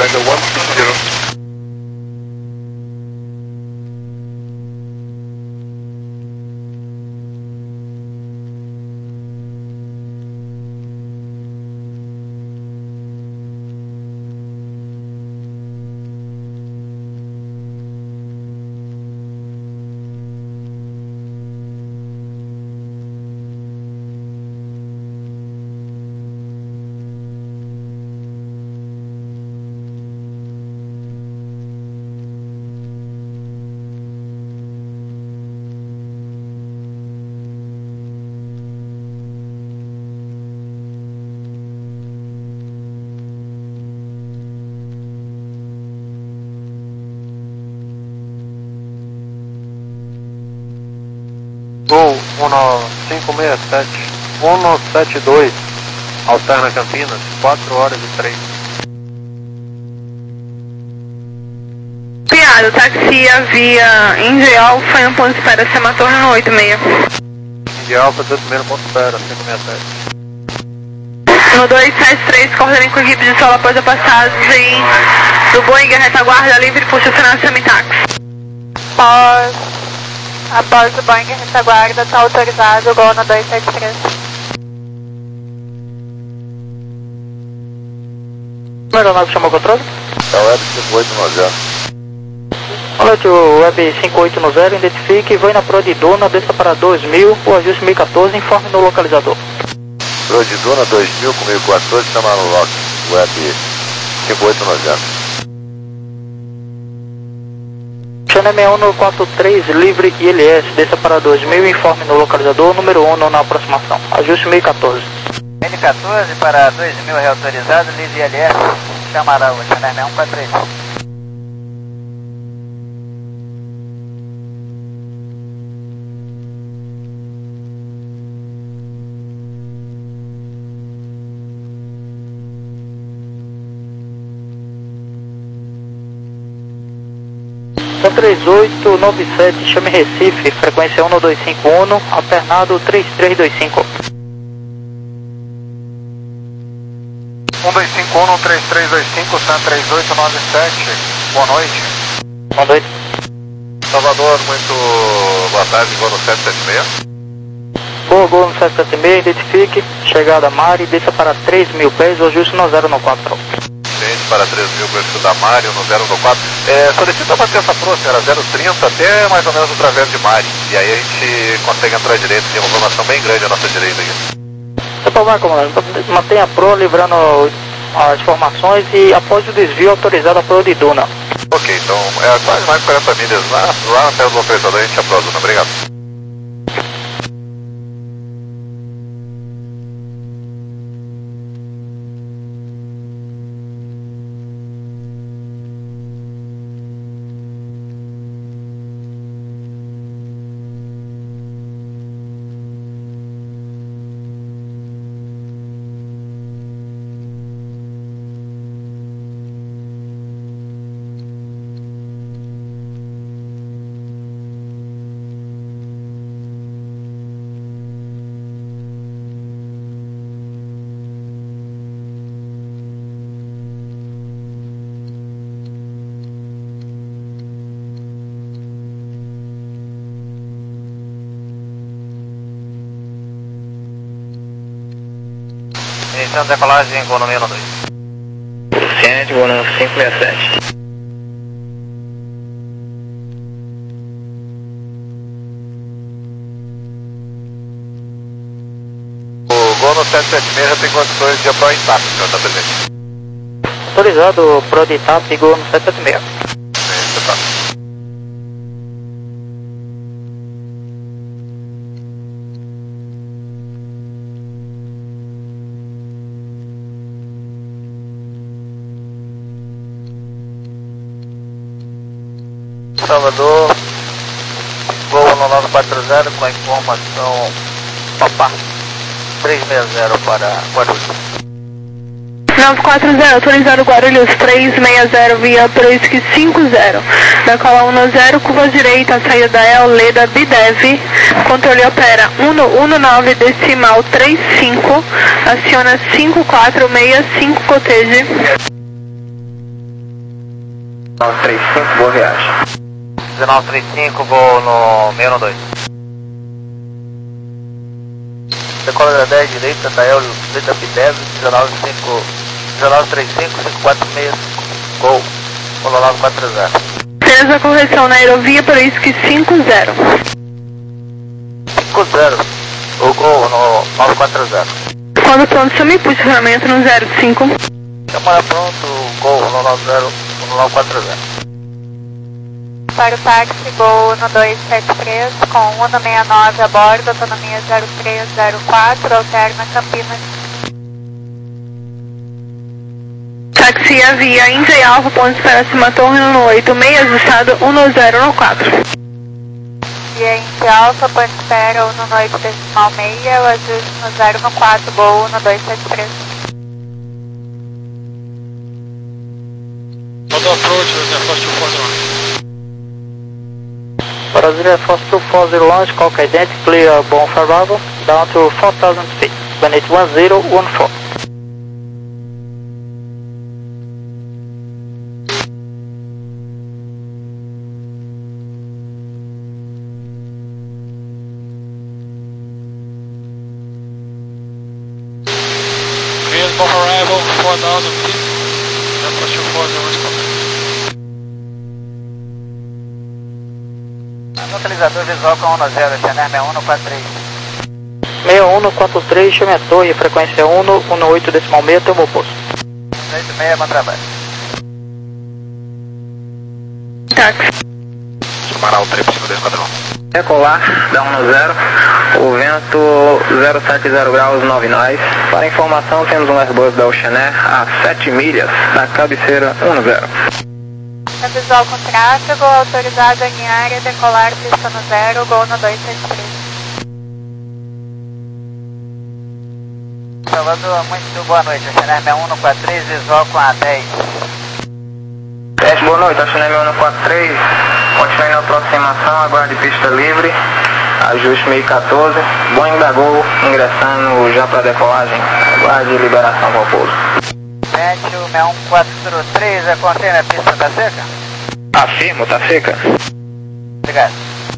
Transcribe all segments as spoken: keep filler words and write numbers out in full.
Tango one six zero. Gol um cinco seis sete, um sete dois, Alterna Campinas, quatro horas e três. Piado, táxi via Índia Alfa em um ponto de espera, sematorno no oito seis. Índia Alfa, dois meio ponto de espera, cinco seis sete. No dois sete três, coordenando com a equipe de solo após a passagem do Boeing retaguarda livre por estacionamento táxi. Após, após o Boeing retaguarda, está autorizado o gol no dois sete três. A aeronave chamou o controle? É o Web cinco oito nove zero. Olá, o Web cinco oito nove zero, identifique, vai na Pro de Duna, desça para dois mil, o ajuste mil e quatorze, informe no localizador. Pro de Duna dois mil com mil e quatorze, chama no lock, Web cinco oito nove zero. Channel seis um quatro três, livre I L S, desça para dois mil, informe no localizador, número um na aproximação, ajuste mil e quatorze. N quatorze para dois mil reautorizado, livre I L S, chamará o Channel seis um quatro três. três oito nove sete, chame Recife, frequência um dois cinco um, alternado três três dois cinco. um dois cinco um, três três dois cinco, três oito nove sete, boa noite. Boa noite. Salvador, muito boa tarde, vou no sete sete seis. Boa, gol no sete sete seis, identifique, chegada Mari, desça para três mil pés, o ajuste no zero no quatro. Para três mil, perfil da Mário, no zero um quatro. É, solicita bater essa próxima, era zero trinta até mais ou menos o través de Mari. E aí a gente consegue entrar direito, tem uma informação bem grande à nossa direita aqui. Sem problema, comandante. Mantenha a Pro livrando as informações e após o desvio autorizado a Pro de Duna. Ok, então é quase mais de quarenta milhas lá, lá na terra do localizador a gente aprosa, Duna. Obrigado. Iniciando decolagem com o número dois. Ciente, voo no cinco seis sete. O voo no sete sete seis já tem condições de apoio intacto, senhor, está presente. Autorizado, Pro de T A P, gol no sete sete seis. Isso, tá. Salvador, voo no nove quatro zero com a informação Papá três seis zero para Guarulhos. nove quatro zero, autorizado Guarulhos três seis zero via Proisk cinco zero. Da cola um zero, curva direita, saída da El Leda Bidev, controle opera um um nove decimal trinta e cinco, aciona cinco quatro seis cinco cotege. nove três cinco, boa viagem. dezenove trinta e cinco, vou no seis um dois. Decola da dez, direita, Dael, direita B dez, dezenove trinta e cinco, dezenove trinta e cinco, cinco quatro seis, gol, vou no nove quatro zero. Fez a correção na aerovia para isso que cinco zero. cinco zero, o gol no nove quatro zero. Quando pronto, chame posicionamento no zero cinco. Chamada pronto, gol no nove zero, no nove quatro zero. Para o táxi, gol no dois sete três, com um no sessenta e nove a bordo, autonomia zero três zero quatro, alterna Campinas. Táxi Avia, Índia Alfa, ponto de espera acima torre no oito seis, ajustado um zero no quatro. Via Índia Alfa, ponto de espera um no oito decimal meia, o ajuste no zero no quatro, gol no dois sete três. Auto approach, Reserve Force two four zero one. Para Reserve Force two four zero one, Squawk Identity, clear Bon Bravo, down to four thousand feet, Planet one zero one four. Clear Bon Arrival, four thousand feet, Reserve Force two four zero one, Squawk. Localizador visual com um zero, Channel seis um quatro três. seis um quatro três, chame a torre, frequência um um oito decimal meia, teu posto. oito seis, bom trabalho. Táxi. Sumaral, três por cima do esquadrão. Decolar, dá um no zero, o vento zero sete zero graus, nove nós. Para informação, temos um Airbus da Ocean Air a sete milhas da cabeceira um no zero. Visual com tráfego, autorizado em área, decolar, pista no zero, gol no dois sete três. Salvador, muito boa noite, Channel seis um quatro três, visual com a dez. Teste, boa noite, Ocean Air seis um quatro três, continue na aproximação, aguarde pista livre, ajuste meio quatorze, Boeing da Gol, ingressando já para decolagem, aguarde liberação para o pouso. Mete o seis um quatro três, a confirma a pista tá seca? Afirmo, tá seca. Obrigado.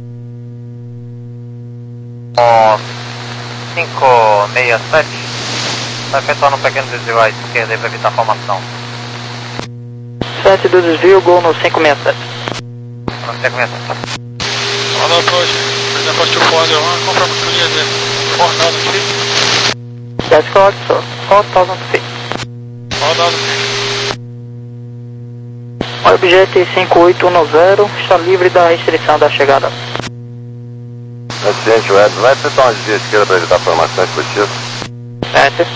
Com cinco seis sete, está efetuando um pequeno desvio à esquerda para evitar a formação. sete do desvio, gol no cinco seis sete. No cinco seis sete. Auto approach, Reserve Force two four zero one, confirm clear the four thousand feet. That's correct, sir. four thousand feet. four thousand feet. O objeto cinco oito um zero está livre da restrição da chegada. Acidente, Web, vai efetuar um desvio à esquerda para evitar formação explosiva. Certo.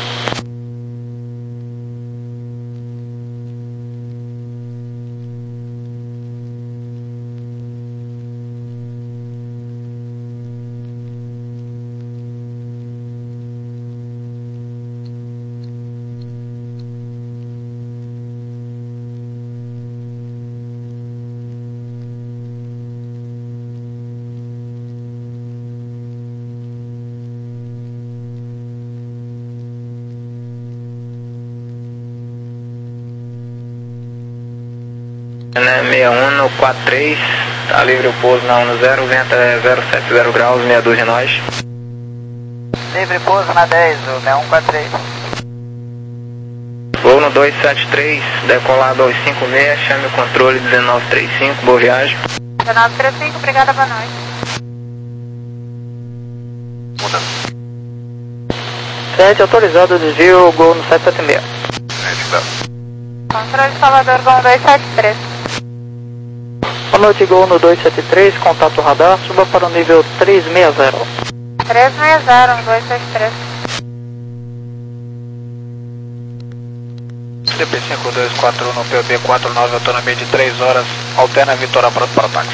seis um quatro três, tá livre o pouso na um zero, vento é zero sete zero graus, meia dúzia nós. Livre pouso na dez, o seis um quatro três. Voo no dois sete três, decolar dois cinco seis, chame o controle dezenove trinta e cinco, boa viagem. dezenove trinta e cinco, obrigada, boa noite. Muda. sete autorizado o desvio, gol no sete sete seis. Gente, dá. Controle Salvador, gol dois sete três. Boa noite, gol no dois sete três, contato radar, suba para o nível três seis zero. três seis zero, dois sete três. D P cinco dois quatro um, P B quatro nove, autonomia de três horas, alterna Vitória pronto para o táxi.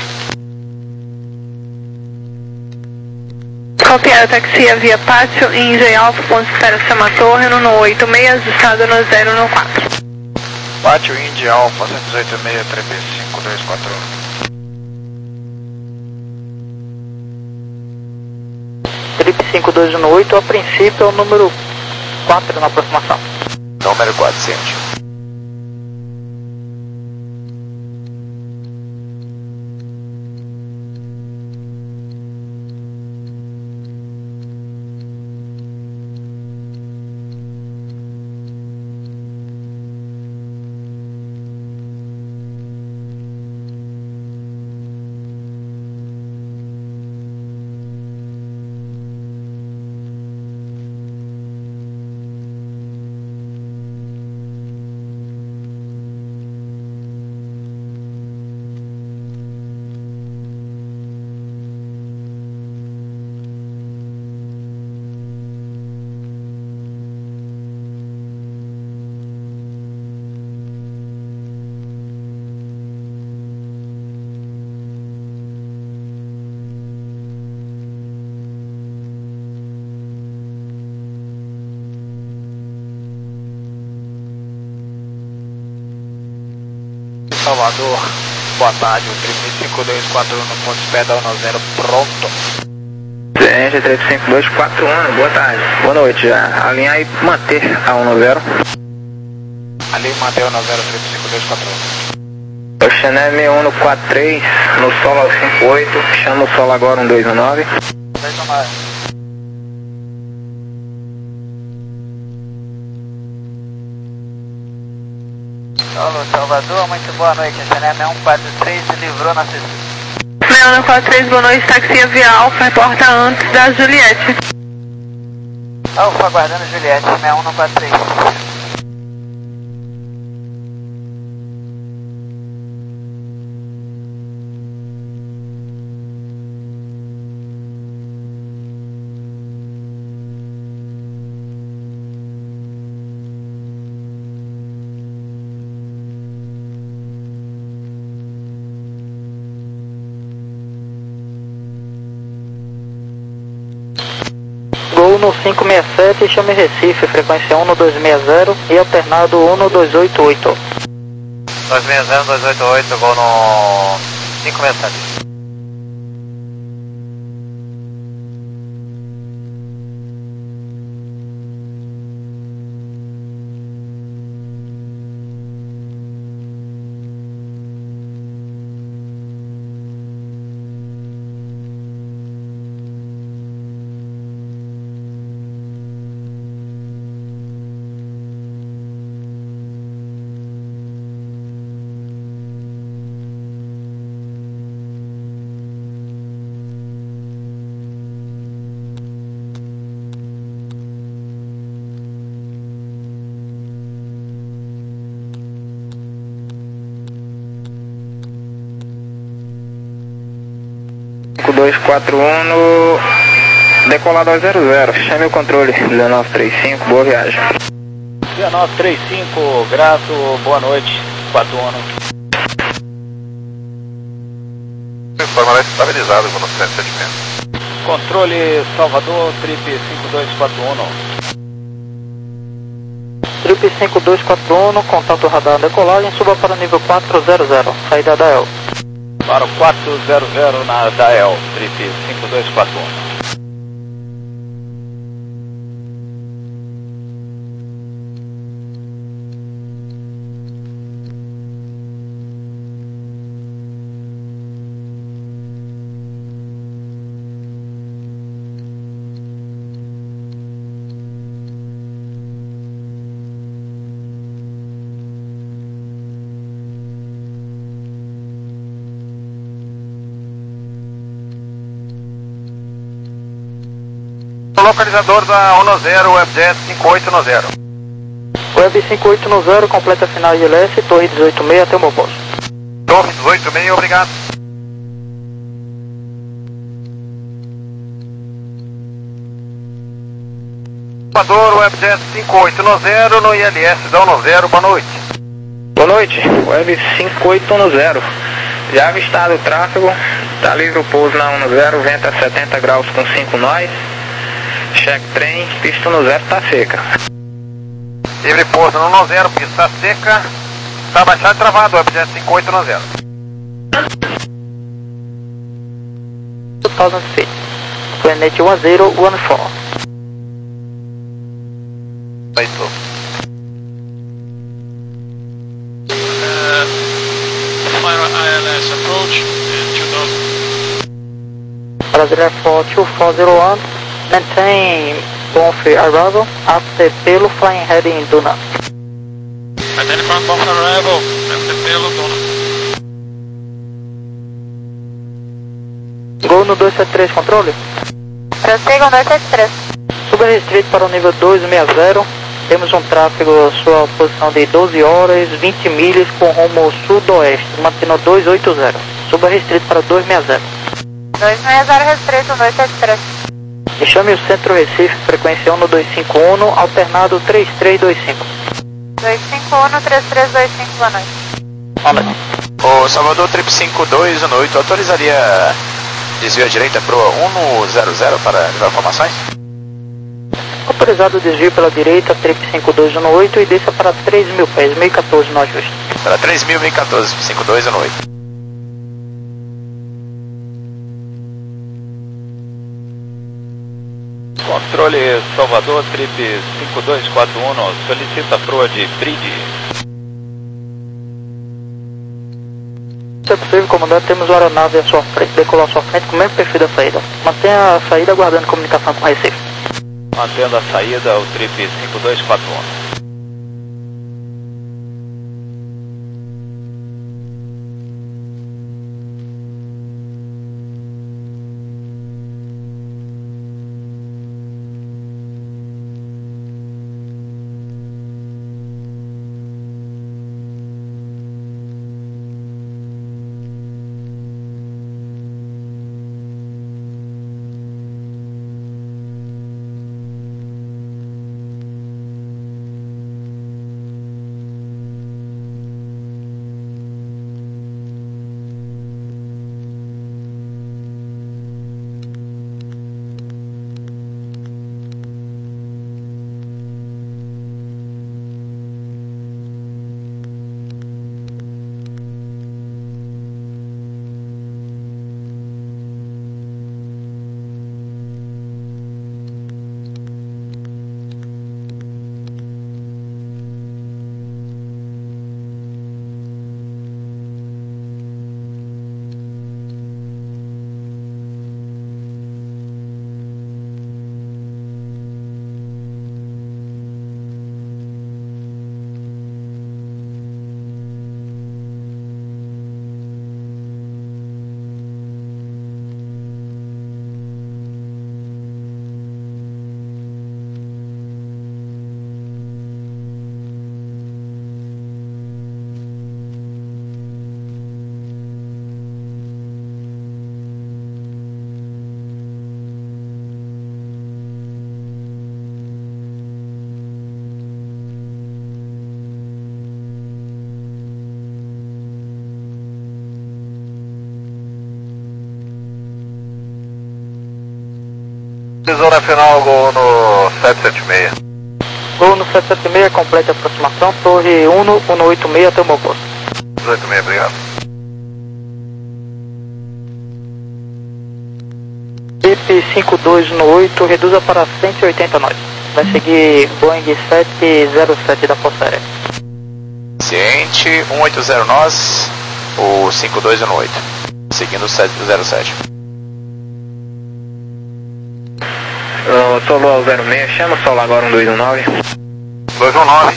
Copiado, táxi Avia Pátio, Índia Alfa, ponto de espera acima torre no oito seis, ajustado no zero no quatro. Pátio Indy Alfa, cento e oito seis, três B cinco dois quatro um. Trip cinco dois um oito, a princípio é o número quatro na aproximação. Número quatro, ciente. Salvador, boa tarde, o trip cinco dois quatro um no ponto espera da um zero, pronto. Gerente trip cinco dois quatro um, boa tarde, boa noite, já alinhar e manter a um zero. Ali manter a um zero, trip cinco dois quatro um. Oceané seis um no quatro três, no solo ao cinco oito, chama o solo agora um dois um nove. dois um nove. Alô, Salvador, muito boa noite. A Chanel seis um quatro três se livrou na C C. seis um quatro três, boa noite, taxi via Alfa, porta antes da Juliette. Alfa, aguardando Juliette, seis um quatro três. Gol no cinco seis sete, chame Recife, frequência um dois seis zero e alternado um dois oito oito. dois seis zero, dois oito oito, gol no cinco seis sete. cinco dois quatro um no decolado ao zero zero, chame o controle, dezenove trinta e cinco, boa viagem. dezenove trinta e cinco, grato, boa noite, quatro um. Informa estabilizado com o nosso sentimento. Controle Salvador, trip cinco dois quatro um. Trip cinco dois quatro um, contato radar decolagem, suba para o nível quatrocentos, saída da E L. Para o quatrocentos na D A E L, trip cinco dois quatro um. Localizador da um zero, WebJet cinco oito zero. Web cinco oito zero, completa final de L S, torre dezoito seis até o meu posto. Torre dezoito seis, obrigado. Localizador, WebJet cinco oito zero, no I L S da um zero, boa noite. Boa noite, Web cinco oito zero. Já avistado o tráfego, está livre o pouso na um zero, vento a setenta graus com cinco nós. Check trem, pista no zero está seca. Livre pouso no um zero, pista seca. Está baixado e travado, WebJet cinco oito zero. two thousand feet. Planet one zero one four. Feito. Uh, final I L S approach, uh, two thousand. Brasileir for two four zero one, maintain Bonfire arrival after Pelo flying heading Duna. Identifying Bonfire arrival, after Pelo Duna. Gol no dois sete três, controle. Prossigam dois sete três. Suba restrito para o nível dois seis zero. Temos um tráfego sua posição de doze horas, vinte milhas com rumo sudoeste, mantendo dois oito zero. Suba restrito para dois seis zero. dois seis zero restrito, dois sete três. E chame o Centro Recife, frequência um dois cinco um, alternado três três dois cinco. dois cinco um, três três dois cinco, boa noite. Boa noite. O Salvador Trip cinco dois um oito autorizaria desvio à direita para o um zero zero para levar informações? Autorizado o desvio pela direita, trip cinco dois um oito e desça para três mil pés, mil e quatorze no ajuste. Para três mil, mil e quatorze, cinco dois um oito. Controle Salvador, trip cinco dois quatro um, solicita proa de bridge. Se é possível, comandante, temos uma aeronave à sua frente, decolar à sua frente com o mesmo perfil da saída. Mantenha a saída aguardando comunicação com o Recife. Mantendo a saída, o trip cinco dois quatro um. Zona final, Gol no sete sete seis. Gol no sete sete seis, completa a aproximação, torre um um oito seis até o meu posto. um oito seis, obrigado. Trip cinco dois um oito, reduza para cento e oitenta nós. Vai seguir Boeing sete zero sete da Força Aérea. Ciente, cento e oitenta nós, o cinco dois um oito, seguindo o sete zero sete. Uh, Solo zero seis, chama o Solo agora um dois um nove. dois um nove.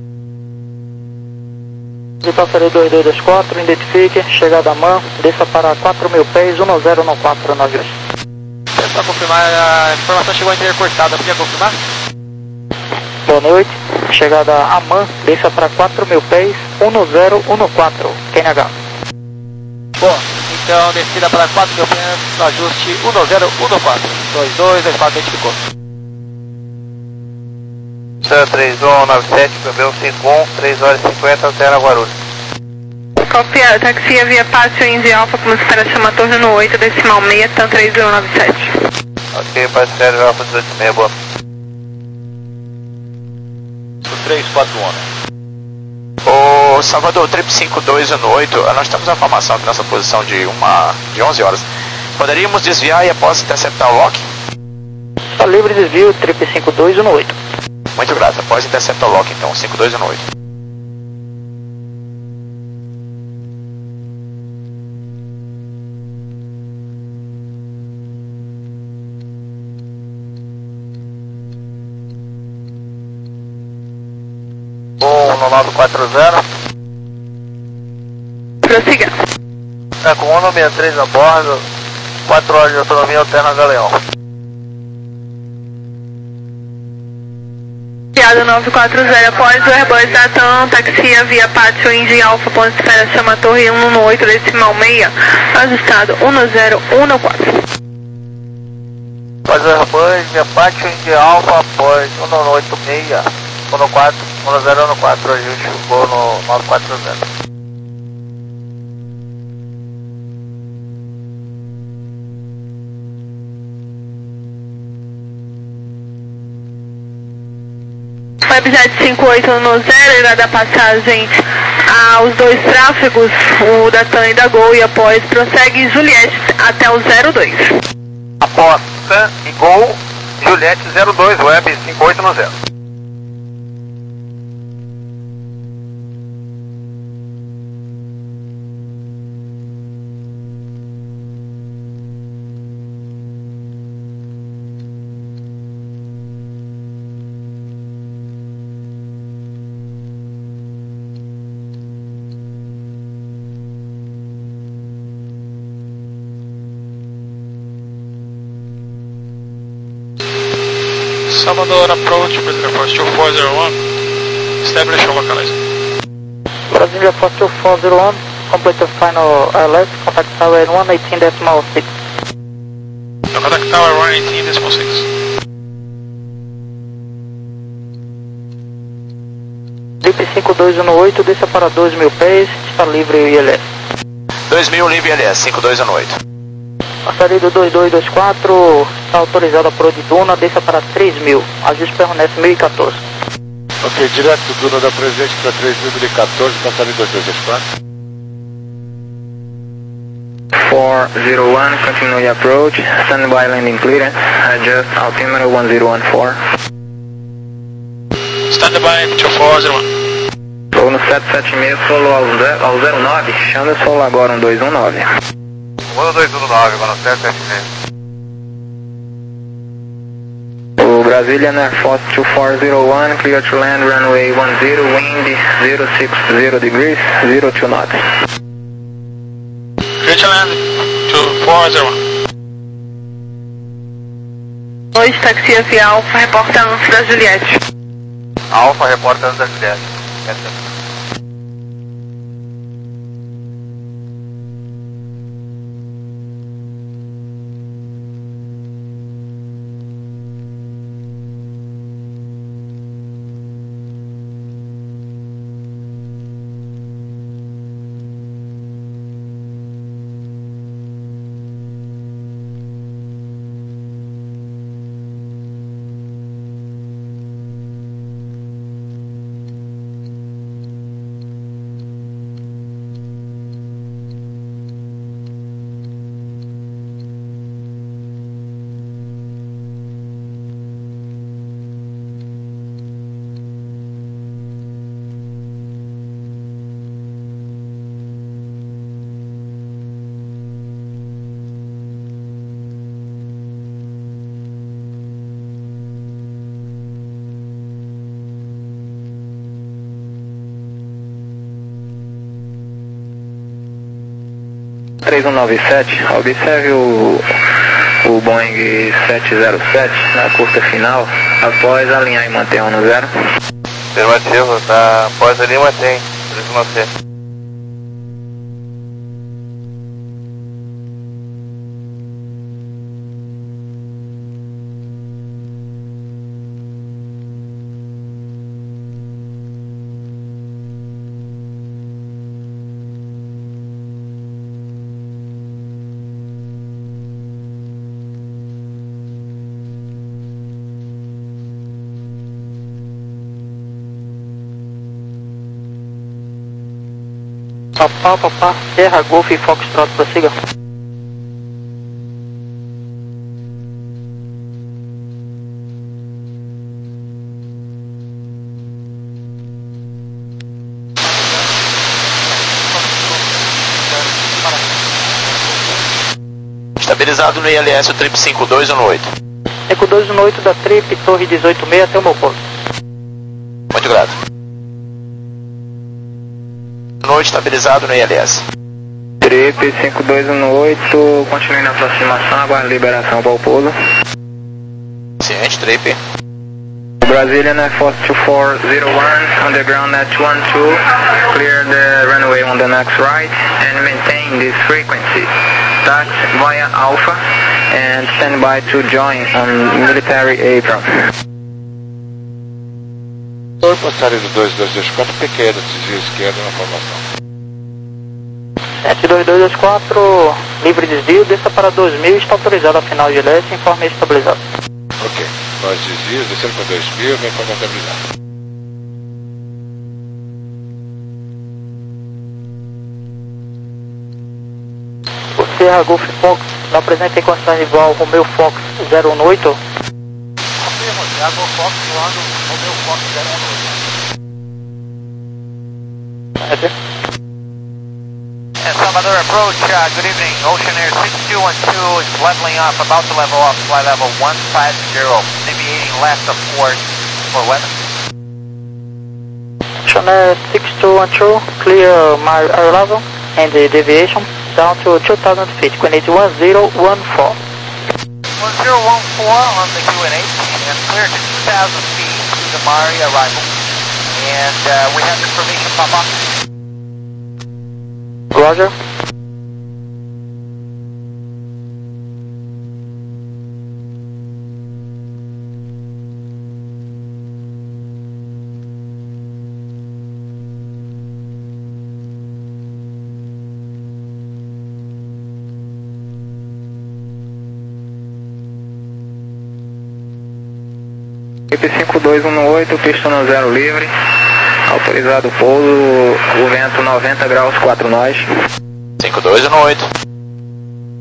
De passaria dois dois dois quatro, identifique, chegada a mão, desça para quatro mil pés, um zero um quatro nove dois. Para confirmar, a informação chegou intercortada, podia confirmar? Boa noite, chegada a man, desça para quatro mil pés, um zero um quatro, Q N H. Bom, então descida para quatro mil pés, no ajuste um zero um quatro, dois dois dois quatro, identificou. três um nove sete, Bebel cinco um, três horas e cinquenta, altera Guarulhos. Copia, taxia via Pátio Indy Alfa, como espera chama torre no oito, decimal seis, TAM três zero nove sete. Ok, parceiro, Alfa dezoito seis, boa. três quatro um. Ô Salvador, trip cinco dois um oito, nós temos a formação aqui nessa posição de, uma, de onze horas. Poderíamos desviar e após interceptar o lock? Está livre desvio, trip cinco dois um oito. Muito grato, após interceptar o lock então, cinco dois um oito. um nove quatro zero. Prossiga. É, com um sessenta e três a bordo, quatro horas de autonomia alterna Galeão. Piada nove quatro zero, após o Airbus da TAM, taxia via Pátio Indy Alfa, ponto de espera chama torre um um oito, decimal seis, ajustado um zero um quatro. Após o Airbus via Pátio Indy Alfa, após um um oito seis, um quatro, um zero um quatro, ajuste, voo no nove quatro zero. Webjet cinco oito um zero irá dar passagem aos dois tráfegos, o da TAM e da Gol, e após prossegue Juliette até o zero dois. Após TAM e Gol, Juliette zero dois, Web cinco oito um zero. Salvador approach, Brazilian Force two four zero one, establish and localize. Brasilia Force two four zero one, complete the final L S, contact tower one eighteen decimal six. No, contact tower one eighteen decimal six. Trip cinco dois um oito, desça para dois mil pés, está livre o I L S. dois mil livre I L S, cinco dois um oito. Passaria do dois dois dois quatro, está autorizada por de Duna, desça para três mil, ajuste permanece mil e quatorze. Ok, direto do Duna da Presente para três mil e quatorze, passaria dois dois dois quatro. four zero one, continue approach, standby landing clearance, adjust altimeter one zero one four. Standby two four zero one. Estou no sete sete seis, solo ao zero nove, chama o solo agora um dois um nove. um dois um nove, agora no sete sete seis. O Brazilian Air Force two four zero one, clear to land runway one zero, wind zero six zero degrees, zero two knots. Clear to land two four zero one. dois, taxi F Alfa, reporta antes da Juliette. Alfa, reporta antes da Juliette. três um nove sete, observe o, o Boeing sete zero sete na curta final, após alinhar e manter um no zero. Afirmativo, tá, após alinhar e mantém, três um nove sete. Papá, papá, Serra, Golf e Foxtrot, prossiga. Estabilizado no I L S, o trip cinco dois um oito. cinco dois um oito da trip, torre dezoito seis até o meu posto. Muito grato. Noite, estabilizado no I L S. Trip cinco dois um oito, continue na aproximação, aguarde liberação para o pouso. Ciente, trip. Brazilian Air Force two four zero one, underground at one two, clear the runway on the next right and maintain this frequency. Start via Alpha and stand by to join on military apron. Passaria do dois dois dois quatro, pequeno, desvio esquerdo na formação. sete dois dois dois quatro, livre desvio, desça para dois mil, está autorizado a final de L S, informe estabilizado. Ok, nós desvios, descendo para dois mil, vem para estabilizado. Sierra Golf Fox, não apresenta em condições de voo Romeo Fox zero um oito. Confirmo, Sierra Golf Fox voando Romeo Fox zero um oito. And Salvador approach, uh, good evening, Ocean Air six two one two is leveling off, about to level off, flight level one five zero, deviating left of course for weather. Ocean Air six two one two, clear my air level and the deviation down to two thousand feet, coordinate one zero one four. one zero one four on the Q N H and clear to two thousand feet to the Mari arrival. And uh, we have information pop up. Roger. cinco dois um oito, pista no zero livre, autorizado o pouso, o vento noventa graus, quatro nós. cinco dois um oito.